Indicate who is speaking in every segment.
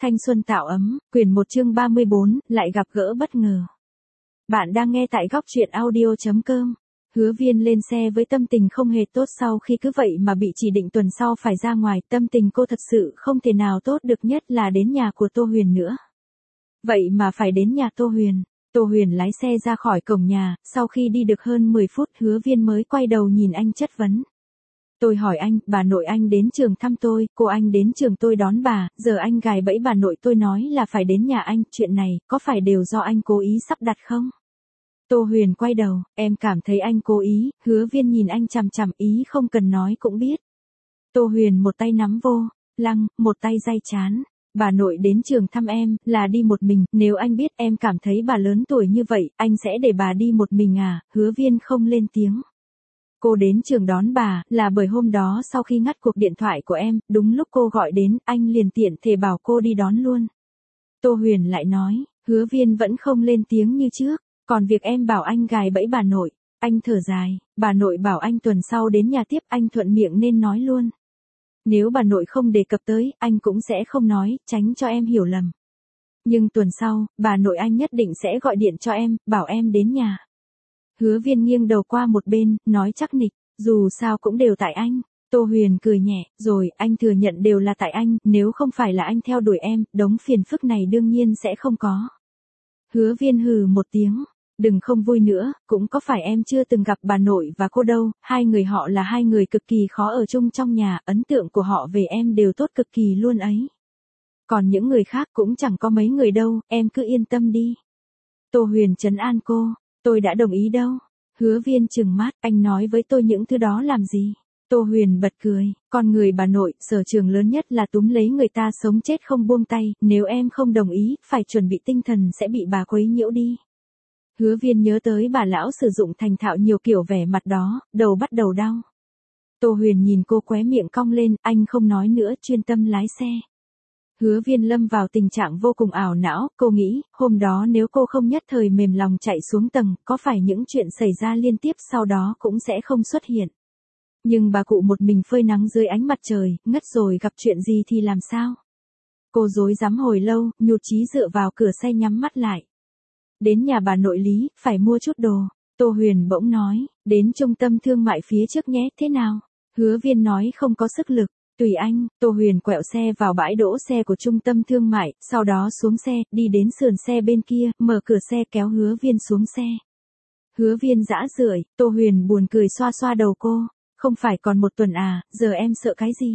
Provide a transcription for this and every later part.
Speaker 1: Thanh xuân tạo ấm, quyển 1 chương 34, lại gặp gỡ bất ngờ. Bạn đang nghe tại góc truyện audio.com. Hứa Viên lên xe với tâm tình không hề tốt sau khi cứ vậy mà bị chỉ định tuần sau phải ra ngoài. Tâm tình cô thật sự không thể nào tốt được, nhất là đến nhà của Tô Huyền nữa. Vậy mà phải đến nhà Tô Huyền. Tô Huyền lái xe ra khỏi cổng nhà, sau khi đi được hơn 10 phút Hứa Viên mới quay đầu nhìn anh chất vấn. Tôi hỏi anh, bà nội anh đến trường thăm tôi, cô anh đến trường tôi đón bà, giờ anh gài bẫy bà nội tôi nói là phải đến nhà anh, chuyện này, có phải đều do anh cố ý sắp đặt không? Tô Huyền quay đầu, em cảm thấy anh cố ý. Hứa Viên nhìn anh chằm chằm, ý không cần nói cũng biết. Tô Huyền một tay nắm vô lăng, một tay day trán. Bà nội đến trường thăm em, là đi một mình, nếu anh biết em cảm thấy bà lớn tuổi như vậy, anh sẽ để bà đi một mình à? Hứa Viên không lên tiếng. Cô đến trường đón bà, là bởi hôm đó sau khi ngắt cuộc điện thoại của em, đúng lúc cô gọi đến, anh liền tiện thể bảo cô đi đón luôn. Tô Huyền lại nói, Hứa Viên vẫn không lên tiếng như trước, còn việc em bảo anh gài bẫy bà nội, anh thở dài, bà nội bảo anh tuần sau đến nhà tiếp, anh thuận miệng nên nói luôn. Nếu bà nội không đề cập tới, anh cũng sẽ không nói, tránh cho em hiểu lầm. Nhưng tuần sau, bà nội anh nhất định sẽ gọi điện cho em, bảo em đến nhà. Hứa Viên nghiêng đầu qua một bên, nói chắc nịch, dù sao cũng đều tại anh. Tô Huyền cười nhẹ, rồi, anh thừa nhận đều là tại anh, nếu không phải là anh theo đuổi em, đống phiền phức này đương nhiên sẽ không có. Hứa Viên hừ một tiếng, đừng không vui nữa, cũng có phải em chưa từng gặp bà nội và cô đâu, hai người họ là hai người cực kỳ khó ở chung trong nhà, ấn tượng của họ về em đều tốt cực kỳ luôn ấy. Còn những người khác cũng chẳng có mấy người đâu, em cứ yên tâm đi. Tô Huyền trấn an cô. Tôi đã đồng ý đâu. Hứa Viên trừng mắt, anh nói với tôi những thứ đó làm gì? Tô Huyền bật cười, con người bà nội, sở trường lớn nhất là túm lấy người ta sống chết không buông tay, nếu em không đồng ý, phải chuẩn bị tinh thần sẽ bị bà quấy nhiễu đi. Hứa Viên nhớ tới bà lão sử dụng thành thạo nhiều kiểu vẻ mặt đó, đầu bắt đầu đau. Tô Huyền nhìn cô khóe miệng cong lên, anh không nói nữa, chuyên tâm lái xe. Hứa Viên lâm vào tình trạng vô cùng ảo não, cô nghĩ, hôm đó nếu cô không nhất thời mềm lòng chạy xuống tầng, có phải những chuyện xảy ra liên tiếp sau đó cũng sẽ không xuất hiện. Nhưng bà cụ một mình phơi nắng dưới ánh mặt trời, ngất rồi gặp chuyện gì thì làm sao? Cô rối rắm hồi lâu, nhụt chí dựa vào cửa xe nhắm mắt lại. Đến nhà bà nội Lý, phải mua chút đồ. Tô Huyền bỗng nói, đến trung tâm thương mại phía trước nhé, thế nào? Hứa Viên nói không có sức lực. Tùy anh. Tô Huyền quẹo xe vào bãi đỗ xe của trung tâm thương mại, sau đó xuống xe, đi đến sườn xe bên kia, mở cửa xe kéo Hứa Viên xuống xe. Hứa Viên rã rượi, Tô Huyền buồn cười xoa xoa đầu cô, không phải còn một tuần à, giờ em sợ cái gì?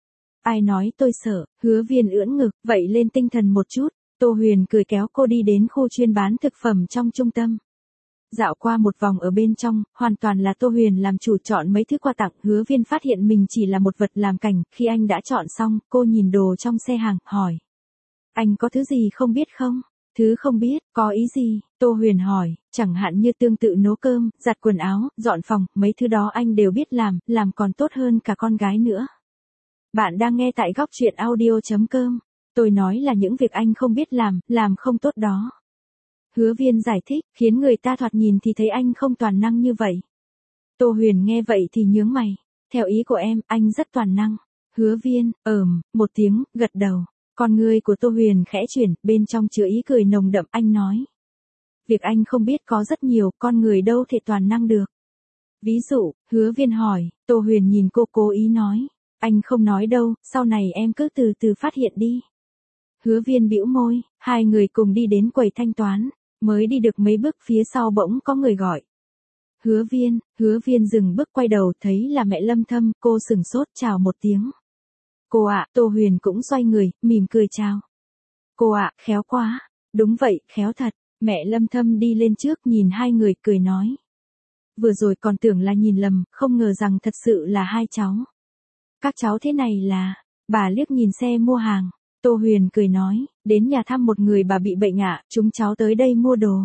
Speaker 1: Ai nói tôi sợ? Hứa Viên ưỡn ngực, vậy lên tinh thần một chút. Tô Huyền cười kéo cô đi đến khu chuyên bán thực phẩm trong trung tâm. Dạo qua một vòng ở bên trong, hoàn toàn là Tô Huyền làm chủ chọn mấy thứ quà tặng. Hứa Viên phát hiện mình chỉ là một vật làm cảnh, khi anh đã chọn xong, cô nhìn đồ trong xe hàng, hỏi. Anh có thứ gì không biết không? Thứ không biết, có ý gì? Tô Huyền hỏi, chẳng hạn như tương tự nấu cơm, giặt quần áo, dọn phòng, mấy thứ đó anh đều biết làm còn tốt hơn cả con gái nữa. Bạn đang nghe tại góc truyện audio.com. Tôi nói là những việc anh không biết làm không tốt đó. Hứa Viên giải thích, khiến người ta thoạt nhìn thì thấy anh không toàn năng như vậy. Tô Huyền nghe vậy thì nhướng mày. Theo ý của em, anh rất toàn năng. Hứa Viên, một tiếng, gật đầu. Con người của Tô Huyền khẽ chuyển, bên trong chứa ý cười nồng đậm, anh nói. Việc anh không biết có rất nhiều, con người đâu thể toàn năng được. Ví dụ, Hứa Viên hỏi, Tô Huyền nhìn cô cố ý nói. Anh không nói đâu, sau này em cứ từ từ phát hiện đi. Hứa Viên bĩu môi, hai người cùng đi đến quầy thanh toán. Mới đi được mấy bước phía sau bỗng có người gọi. Hứa Viên dừng bước quay đầu thấy là mẹ Lâm Thâm, cô sửng sốt chào một tiếng. Cô ạ, Tô Huyền cũng xoay người, mỉm cười chào. Cô ạ, khéo quá. Đúng vậy, khéo thật. Mẹ Lâm Thâm đi lên trước nhìn hai người cười nói. Vừa rồi còn tưởng là nhìn lầm, không ngờ rằng thật sự là hai cháu. Các cháu thế này là, bà liếc nhìn xe mua hàng. Tô Huyền cười nói, đến nhà thăm một người bà bị bệnh ạ, chúng cháu tới đây mua đồ.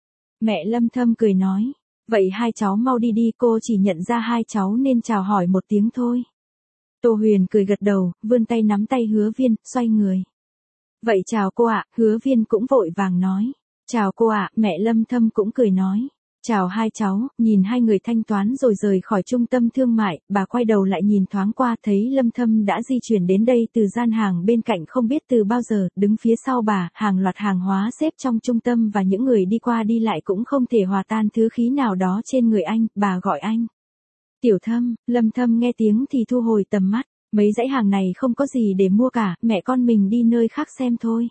Speaker 1: Mẹ Lâm Thâm cười nói, vậy hai cháu mau đi đi, cô chỉ nhận ra hai cháu nên chào hỏi một tiếng thôi. Tô Huyền cười gật đầu, vươn tay nắm tay Hứa Viên, xoay người. Vậy chào cô ạ, Hứa Viên cũng vội vàng nói. Chào cô ạ, mẹ Lâm Thâm cũng cười nói. Chào hai cháu, nhìn hai người thanh toán rồi rời khỏi trung tâm thương mại, bà quay đầu lại nhìn thoáng qua thấy Lâm Thâm đã di chuyển đến đây từ gian hàng bên cạnh không biết từ bao giờ, đứng phía sau bà, hàng loạt hàng hóa xếp trong trung tâm và những người đi qua đi lại cũng không thể hòa tan thứ khí nào đó trên người anh, bà gọi anh. Tiểu Thâm, Lâm Thâm nghe tiếng thì thu hồi tầm mắt, mấy dãy hàng này không có gì để mua cả, mẹ con mình đi nơi khác xem thôi.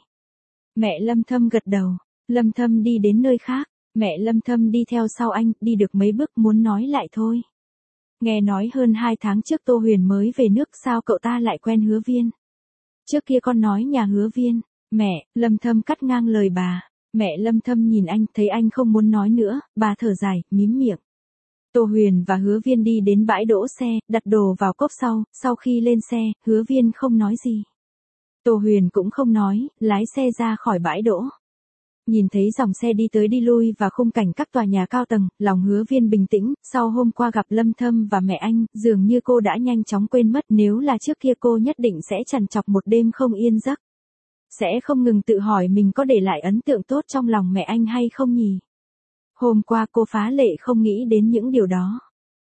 Speaker 1: Mẹ Lâm Thâm gật đầu, Lâm Thâm đi đến nơi khác. Mẹ Lâm Thâm đi theo sau anh, đi được mấy bước muốn nói lại thôi. Nghe nói hơn 2 tháng trước Tô Huyền mới về nước sao cậu ta lại quen Hứa Viên. Trước kia con nói nhà Hứa Viên, mẹ, Lâm Thâm cắt ngang lời bà. Mẹ Lâm Thâm nhìn anh, thấy anh không muốn nói nữa, bà thở dài, mím miệng. Tô Huyền và Hứa Viên đi đến bãi đỗ xe, đặt đồ vào cốp sau khi lên xe, Hứa Viên không nói gì. Tô Huyền cũng không nói, lái xe ra khỏi bãi đỗ. Nhìn thấy dòng xe đi tới đi lui và khung cảnh các tòa nhà cao tầng, lòng Hứa Viên bình tĩnh, sau hôm qua gặp Lâm Thâm và mẹ anh, dường như cô đã nhanh chóng quên mất, nếu là trước kia cô nhất định sẽ trằn trọc một đêm không yên giấc. Sẽ không ngừng tự hỏi mình có để lại ấn tượng tốt trong lòng mẹ anh hay không nhỉ? Hôm qua cô phá lệ không nghĩ đến những điều đó.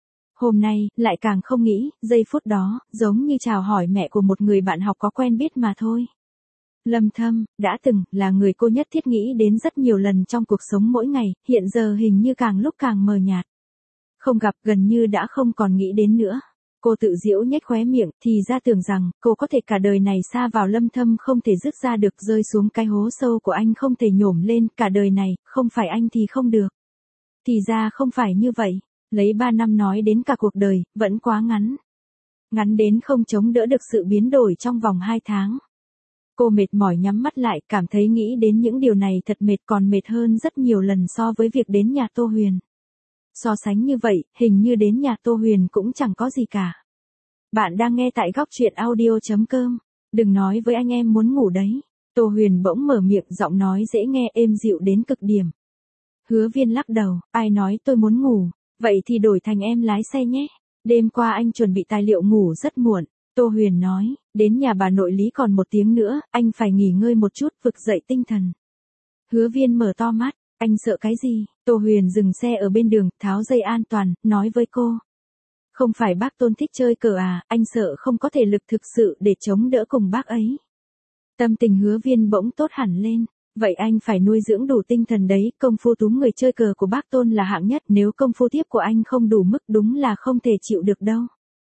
Speaker 1: Hôm nay, lại càng không nghĩ, giây phút đó, giống như chào hỏi mẹ của một người bạn học có quen biết mà thôi. Lâm Thâm, đã từng, là người cô nhất thiết nghĩ đến rất nhiều lần trong cuộc sống mỗi ngày, hiện giờ hình như càng lúc càng mờ nhạt. Không gặp gần như đã không còn nghĩ đến nữa. Cô tự giễu nhếch khóe miệng, thì ra tưởng rằng, cô có thể cả đời này sa vào Lâm Thâm không thể dứt ra được, rơi xuống cái hố sâu của anh không thể nhổm lên, cả đời này, không phải anh thì không được. Thì ra không phải như vậy, lấy 3 năm nói đến cả cuộc đời, vẫn quá ngắn. Ngắn đến không chống đỡ được sự biến đổi trong vòng 2 tháng. Cô mệt mỏi nhắm mắt lại, cảm thấy nghĩ đến những điều này thật mệt, còn mệt hơn rất nhiều lần so với việc đến nhà Tô Huyền. So sánh như vậy, hình như đến nhà Tô Huyền cũng chẳng có gì cả. Bạn đang nghe tại góc truyện audio.com. Đừng nói với anh em muốn ngủ đấy. Tô Huyền bỗng mở miệng, giọng nói dễ nghe êm dịu đến cực điểm. Hứa Viên lắc đầu, ai nói tôi muốn ngủ, vậy thì đổi thành em lái xe nhé. Đêm qua anh chuẩn bị tài liệu ngủ rất muộn. Tô Huyền nói, đến nhà bà nội Lý còn 1 tiếng nữa, anh phải nghỉ ngơi một chút, vực dậy tinh thần. Hứa Viên mở to mắt, anh sợ cái gì? Tô Huyền dừng xe ở bên đường, tháo dây an toàn, nói với cô. Không phải bác Tôn thích chơi cờ à, anh sợ không có thể lực thực sự để chống đỡ cùng bác ấy. Tâm tình Hứa Viên bỗng tốt hẳn lên. Vậy anh phải nuôi dưỡng đủ tinh thần đấy, công phu túm người chơi cờ của bác Tôn là hạng nhất, nếu công phu tiếp của anh không đủ mức đúng là không thể chịu được đâu.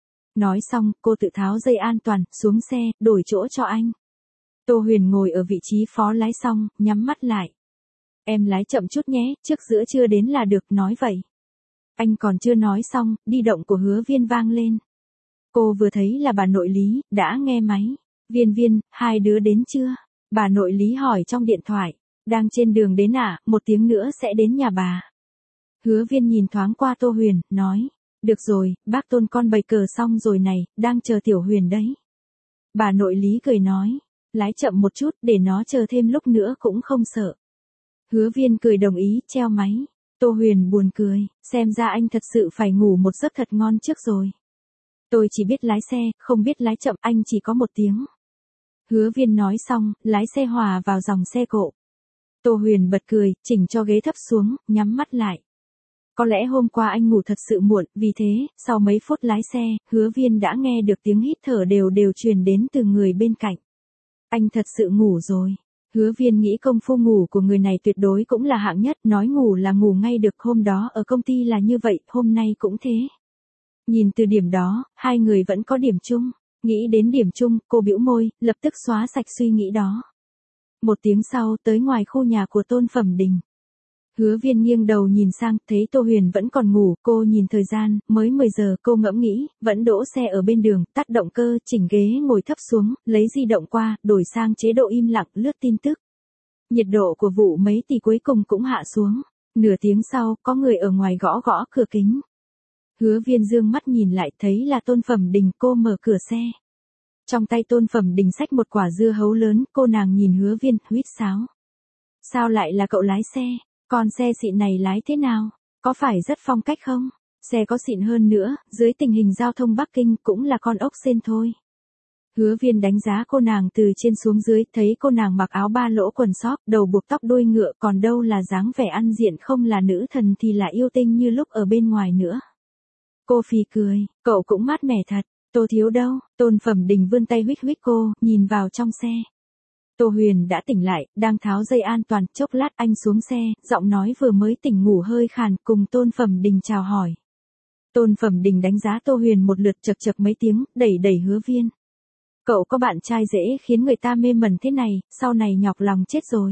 Speaker 1: Nói xong, cô tự tháo dây an toàn, xuống xe, đổi chỗ cho anh. Tô Huyền ngồi ở vị trí phó lái xong, nhắm mắt lại. Em lái chậm chút nhé, trước giữa trưa đến là được, nói vậy. Anh còn chưa nói xong, di động của Hứa Viên vang lên. Cô vừa thấy là bà nội Lý, đã nghe máy. Viên, hai đứa đến chưa? Bà nội Lý hỏi trong điện thoại. Đang trên đường đến à, 1 tiếng nữa sẽ đến nhà bà. Hứa Viên nhìn thoáng qua Tô Huyền, nói. Được rồi, bác Tôn con bày cờ xong rồi này, đang chờ Tiểu Huyền đấy. Bà nội Lý cười nói. Lái chậm một chút, để nó chờ thêm lúc nữa cũng không sợ. Hứa Viên cười đồng ý, treo máy. Tô Huyền buồn cười, xem ra anh thật sự phải ngủ một giấc thật ngon trước rồi. Tôi chỉ biết lái xe, không biết lái chậm, anh chỉ có 1 tiếng. Hứa Viên nói xong, lái xe hòa vào dòng xe cộ. Tô Huyền bật cười, chỉnh cho ghế thấp xuống, nhắm mắt lại. Có lẽ hôm qua anh ngủ thật sự muộn, vì thế, sau mấy phút lái xe, Hứa Viên đã nghe được tiếng hít thở đều truyền đến từ người bên cạnh. Anh thật sự ngủ rồi. Hứa Viên nghĩ công phu ngủ của người này tuyệt đối cũng là hạng nhất, nói ngủ là ngủ ngay được, hôm đó ở công ty là như vậy, hôm nay cũng thế. Nhìn từ điểm đó, hai người vẫn có điểm chung. Nghĩ đến điểm chung, cô bĩu môi, lập tức xóa sạch suy nghĩ đó. 1 tiếng sau, tới ngoài khu nhà của Tôn Phẩm Đình. Hứa Viên nghiêng đầu nhìn sang, thấy Tô Huyền vẫn còn ngủ, cô nhìn thời gian, mới 10 giờ, cô ngẫm nghĩ, vẫn đỗ xe ở bên đường, tắt động cơ, chỉnh ghế ngồi thấp xuống, lấy di động qua, đổi sang chế độ im lặng, lướt tin tức. Nhiệt độ của vụ mấy tỷ cuối cùng cũng hạ xuống. Nửa tiếng sau, có người ở ngoài gõ gõ cửa kính. Hứa Viên dương mắt nhìn lại, thấy là Tôn Phẩm Đình, cô mở cửa xe. Trong tay Tôn Phẩm Đình xách một quả dưa hấu lớn, cô nàng nhìn Hứa Viên, huýt sáo. Sao lại là cậu lái xe? Con xe xịn này lái thế nào? Có phải rất phong cách không? Xe có xịn hơn nữa, dưới tình hình giao thông Bắc Kinh cũng là con ốc sên thôi. Hứa Viên đánh giá cô nàng từ trên xuống dưới, thấy cô nàng mặc áo ba lỗ quần sóp, đầu buộc tóc đuôi ngựa, còn đâu là dáng vẻ ăn diện không là nữ thần thì là yêu tinh như lúc ở bên ngoài nữa. Cô phì cười, cậu cũng mát mẻ thật, Tô Thiếu đâu, Tôn Phẩm Đình vươn tay huých huých cô, nhìn vào trong xe. Tô Huyền đã tỉnh lại, đang tháo dây an toàn, chốc lát anh xuống xe, giọng nói vừa mới tỉnh ngủ hơi khàn, cùng Tôn Phẩm Đình chào hỏi. Tôn Phẩm Đình đánh giá Tô Huyền một lượt chật chật mấy tiếng, đẩy đẩy Hứa Viên. Cậu có bạn trai dễ khiến người ta mê mẩn thế này, sau này nhọc lòng chết rồi.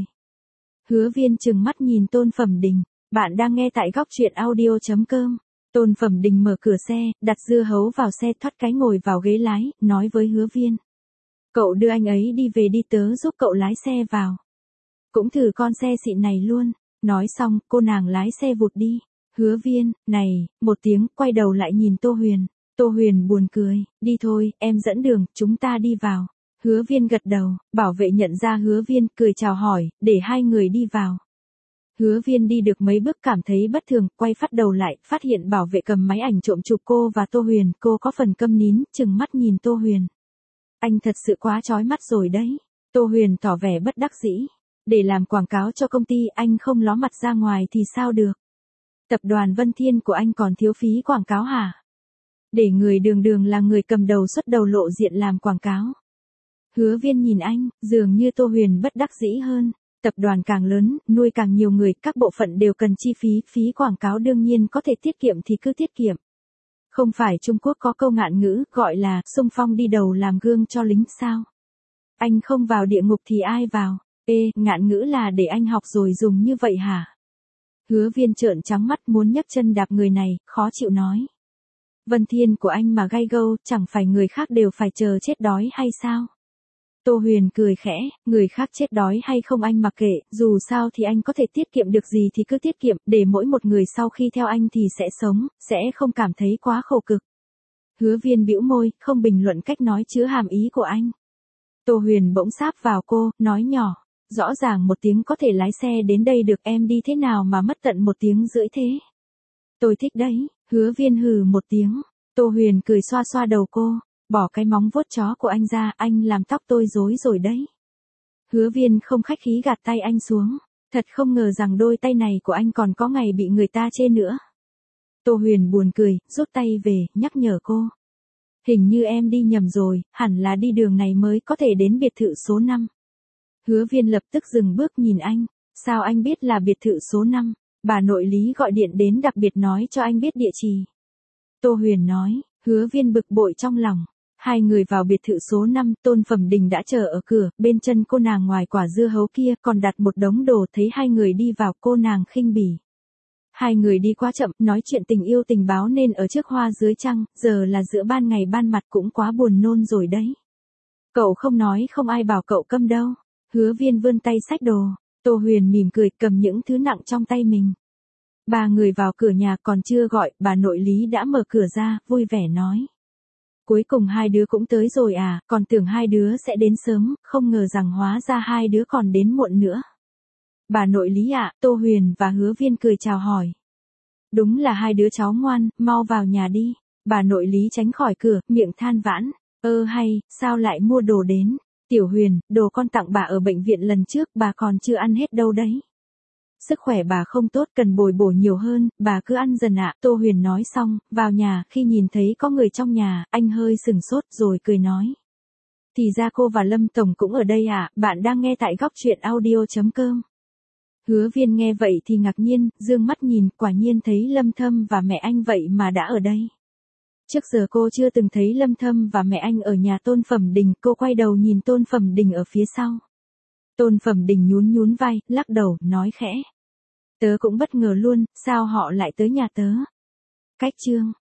Speaker 1: Hứa Viên trừng mắt nhìn Tôn Phẩm Đình, bạn đang nghe tại góc truyện audio.com. Tôn Phẩm Đình mở cửa xe, đặt dưa hấu vào xe, thoát cái ngồi vào ghế lái, nói với Hứa Viên. Cậu đưa anh ấy đi về đi, tớ giúp cậu lái xe vào. Cũng thử con xe xịn này luôn. Nói xong, cô nàng lái xe vụt đi. Hứa Viên, này, một tiếng, quay đầu lại nhìn Tô Huyền. Tô Huyền buồn cười, đi thôi, em dẫn đường, chúng ta đi vào. Hứa Viên gật đầu, bảo vệ nhận ra Hứa Viên, cười chào hỏi, để hai người đi vào. Hứa Viên đi được mấy bước cảm thấy bất thường, quay phát đầu lại, phát hiện bảo vệ cầm máy ảnh trộm chụp cô và Tô Huyền, cô có phần câm nín, chừng mắt nhìn Tô Huyền. Anh thật sự quá chói mắt rồi đấy. Tô Huyền tỏ vẻ bất đắc dĩ. Để làm quảng cáo cho công ty anh không ló mặt ra ngoài thì sao được. Tập đoàn Vân Thiên của anh còn thiếu phí quảng cáo hả? Để người đường đường là người cầm đầu xuất đầu lộ diện làm quảng cáo. Hứa Viên nhìn anh, dường như Tô Huyền bất đắc dĩ hơn. Tập đoàn càng lớn, nuôi càng nhiều người, các bộ phận đều cần chi phí quảng cáo đương nhiên có thể tiết kiệm thì cứ tiết kiệm. Không phải Trung Quốc có câu ngạn ngữ gọi là xung phong đi đầu làm gương cho lính sao? Anh không vào địa ngục thì ai vào? Ngạn ngữ là để anh học rồi dùng như vậy hả? Hứa Viên trợn trắng mắt muốn nhấc chân đạp người này, khó chịu nói. Vân Thiên của anh mà gay gâu, chẳng phải người khác đều phải chờ chết đói hay sao? Tô Huyền cười khẽ, người khác chết đói hay không anh mặc kệ, dù sao thì anh có thể tiết kiệm được gì thì cứ tiết kiệm, để mỗi một người sau khi theo anh thì sẽ sống, sẽ không cảm thấy quá khổ cực. Hứa Viên bĩu môi, không bình luận cách nói chứa hàm ý của anh. Tô Huyền bỗng sáp vào cô, nói nhỏ, rõ ràng 1 tiếng có thể lái xe đến đây được, em đi thế nào mà mất tận 1 tiếng rưỡi thế? Tôi thích đấy. Hứa Viên hừ 1 tiếng. Tô Huyền cười xoa xoa đầu cô, bỏ cái móng vuốt chó của anh ra, anh làm tóc tôi rối rồi đấy. Hứa Viên không khách khí gạt tay anh xuống, thật không ngờ rằng đôi tay này của anh còn có ngày bị người ta chê nữa. Tô Huyền buồn cười, rút tay về, nhắc nhở cô. Hình như em đi nhầm rồi, hẳn là đi đường này mới có thể đến biệt thự số 5. Hứa Viên lập tức dừng bước nhìn anh, sao anh biết là biệt thự số 5? Bà nội Lý gọi điện đến đặc biệt nói cho anh biết địa chỉ. Tô Huyền nói, Hứa Viên bực bội trong lòng. Hai người vào biệt thự số 5, Tôn Phẩm Đình đã chờ ở cửa, bên chân cô nàng ngoài quả dưa hấu kia còn đặt một đống đồ, thấy hai người đi vào cô nàng khinh bỉ. Hai người đi quá chậm, nói chuyện tình yêu tình báo nên ở trước hoa dưới trăng, giờ là giữa ban ngày ban mặt cũng quá buồn nôn rồi đấy. Cậu không nói không ai bảo cậu câm đâu. Hứa Viên vươn tay xách đồ, Tô Huyền mỉm cười cầm những thứ nặng trong tay mình. Ba người vào cửa nhà còn chưa gọi, bà nội Lý đã mở cửa ra, vui vẻ nói. Cuối cùng hai đứa cũng tới rồi à, còn tưởng hai đứa sẽ đến sớm, không ngờ rằng hóa ra hai đứa còn đến muộn nữa. Bà nội Lý ạ, Tô Huyền và Hứa Viên cười chào hỏi. Đúng là hai đứa cháu ngoan, mau vào nhà đi. Bà nội Lý tránh khỏi cửa, miệng than vãn. Hay, sao lại mua đồ đến? Tiểu Huyền, đồ con tặng bà ở bệnh viện lần trước, bà còn chưa ăn hết đâu đấy. Sức khỏe bà không tốt, cần bồi bổ nhiều hơn, bà cứ ăn dần ạ. Tô Huyền nói xong, vào nhà, khi nhìn thấy có người trong nhà, anh hơi sừng sốt rồi cười nói. Thì ra cô và Lâm Tổng cũng ở đây à, bạn đang nghe tại góc truyện audio.com. Hứa Viên nghe vậy thì ngạc nhiên, dương mắt nhìn, quả nhiên thấy Lâm Thâm và mẹ anh vậy mà đã ở đây. Trước giờ cô chưa từng thấy Lâm Thâm và mẹ anh ở nhà Tôn Phẩm Đình, cô quay đầu nhìn Tôn Phẩm Đình ở phía sau. Tôn Phẩm Đình nhún vai, lắc đầu, nói khẽ. Tớ cũng bất ngờ luôn, sao họ lại tới nhà tớ? Cách chương.